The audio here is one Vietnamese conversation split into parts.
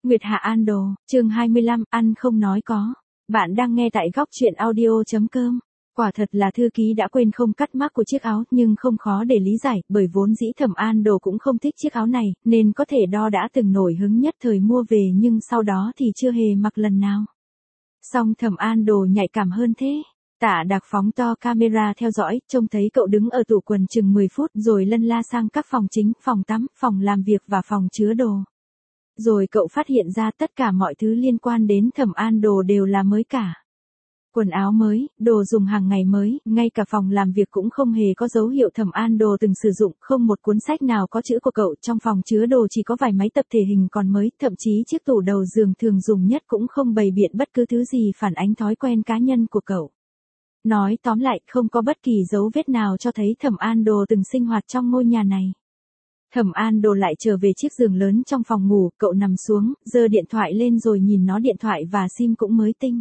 Nguyệt Hạ An Đồ, chương 25, ăn không nói có. Bạn đang nghe tại góc truyện audio.com. Quả thật là thư ký đã quên không cắt mác của chiếc áo, nhưng không khó để lý giải, bởi vốn dĩ Thẩm An Đồ cũng không thích chiếc áo này, nên có thể đo đã từng nổi hứng nhất thời mua về nhưng sau đó thì chưa hề mặc lần nào. Song Thẩm An Đồ nhạy cảm hơn thế. Tạ Đạc phóng to camera theo dõi, trông thấy cậu đứng ở tủ quần chừng 10 phút rồi lân la sang các phòng chính, phòng tắm, phòng làm việc và phòng chứa đồ. Rồi cậu phát hiện ra tất cả mọi thứ liên quan đến Thẩm An Đồ đều là mới cả. Quần áo mới, đồ dùng hàng ngày mới, ngay cả phòng làm việc cũng không hề có dấu hiệu Thẩm An Đồ từng sử dụng, không một cuốn sách nào có chữ của cậu, trong phòng chứa đồ chỉ có vài máy tập thể hình còn mới, thậm chí chiếc tủ đầu giường thường dùng nhất cũng không bày biện bất cứ thứ gì phản ánh thói quen cá nhân của cậu. Nói tóm lại, không có bất kỳ dấu vết nào cho thấy Thẩm An Đồ từng sinh hoạt trong ngôi nhà này. Thẩm An Đồ lại trở về chiếc giường lớn trong phòng ngủ, cậu nằm xuống, giơ điện thoại lên rồi nhìn nó, điện thoại và sim cũng mới tinh.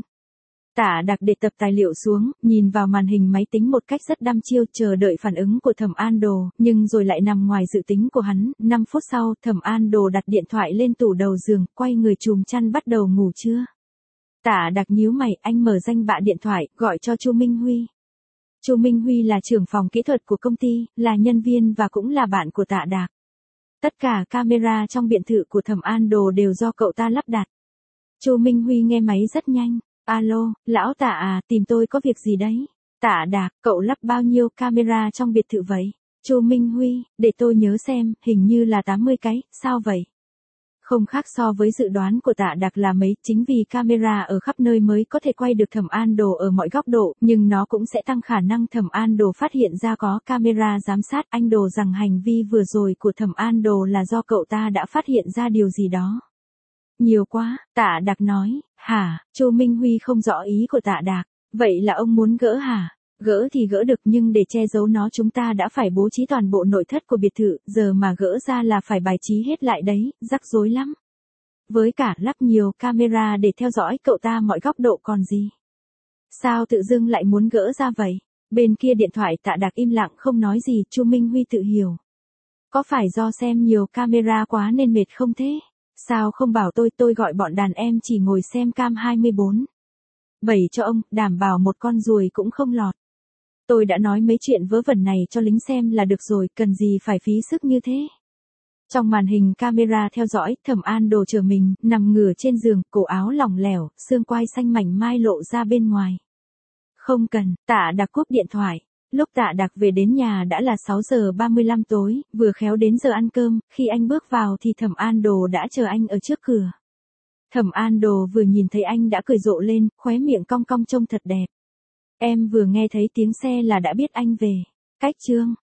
Tạ Đạc để tập tài liệu xuống, nhìn vào màn hình máy tính một cách rất đăm chiêu, chờ đợi phản ứng của Thẩm An Đồ, nhưng rồi lại nằm ngoài dự tính của hắn. 5 phút sau, Thẩm An Đồ đặt điện thoại lên tủ đầu giường, quay người chùm chăn bắt đầu ngủ trưa. Tạ Đạc nhíu mày, anh mở danh bạ điện thoại, gọi cho Chu Minh Huy. Chu Minh Huy là trưởng phòng kỹ thuật của công ty, là nhân viên và cũng là bạn của Tạ Đạc. Tất cả camera trong biệt thự của Thẩm An Đồ đều do cậu ta lắp đặt. Chu Minh Huy nghe máy rất nhanh. Alo, lão Tạ à, tìm tôi có việc gì đấy? Tạ Đạc, cậu lắp bao nhiêu camera trong biệt thự vậy? Chu Minh Huy, để tôi nhớ xem, hình như là 80 cái, sao vậy? Không khác so với dự đoán của Tạ Đạc là mấy, chính vì camera ở khắp nơi mới có thể quay được Thẩm An Đồ ở mọi góc độ, nhưng nó cũng sẽ tăng khả năng Thẩm An Đồ phát hiện ra có camera giám sát. Anh Đồ rằng hành vi vừa rồi của Thẩm An Đồ là do cậu ta đã phát hiện ra điều gì đó. Nhiều quá, Tạ Đạc nói. Hả? Chu Minh Huy không rõ ý của Tạ Đạc. Vậy là ông muốn gỡ hả? Gỡ thì gỡ được, nhưng để che giấu nó chúng ta đã phải bố trí toàn bộ nội thất của biệt thự, giờ mà gỡ ra là phải bài trí hết lại đấy, rắc rối lắm. Với cả lắp nhiều camera để theo dõi cậu ta mọi góc độ còn gì. Sao tự dưng lại muốn gỡ ra vậy? Bên kia điện thoại Tạ Đạc im lặng không nói gì, Chu Minh Huy tự hiểu. Có phải do xem nhiều camera quá nên mệt không thế? Sao không bảo tôi gọi bọn đàn em chỉ ngồi xem cam 24/7 cho ông, đảm bảo một con ruồi cũng không lọt. Tôi đã nói mấy chuyện vớ vẩn này cho lính xem là được rồi, cần gì phải phí sức như thế. Trong màn hình camera theo dõi, Thẩm An Đồ chờ mình, nằm ngửa trên giường, cổ áo lỏng lẻo, xương quai xanh mảnh mai lộ ra bên ngoài. Không cần, Tạ Đạc cúp điện thoại. Lúc Tạ Đạc về đến nhà đã là 6:35 tối, vừa khéo đến giờ ăn cơm, khi anh bước vào thì Thẩm An Đồ đã chờ anh ở trước cửa. Thẩm An Đồ vừa nhìn thấy anh đã cười rộ lên, khóe miệng cong cong trông thật đẹp. Em vừa nghe thấy tiếng xe là đã biết anh về. Cách chương.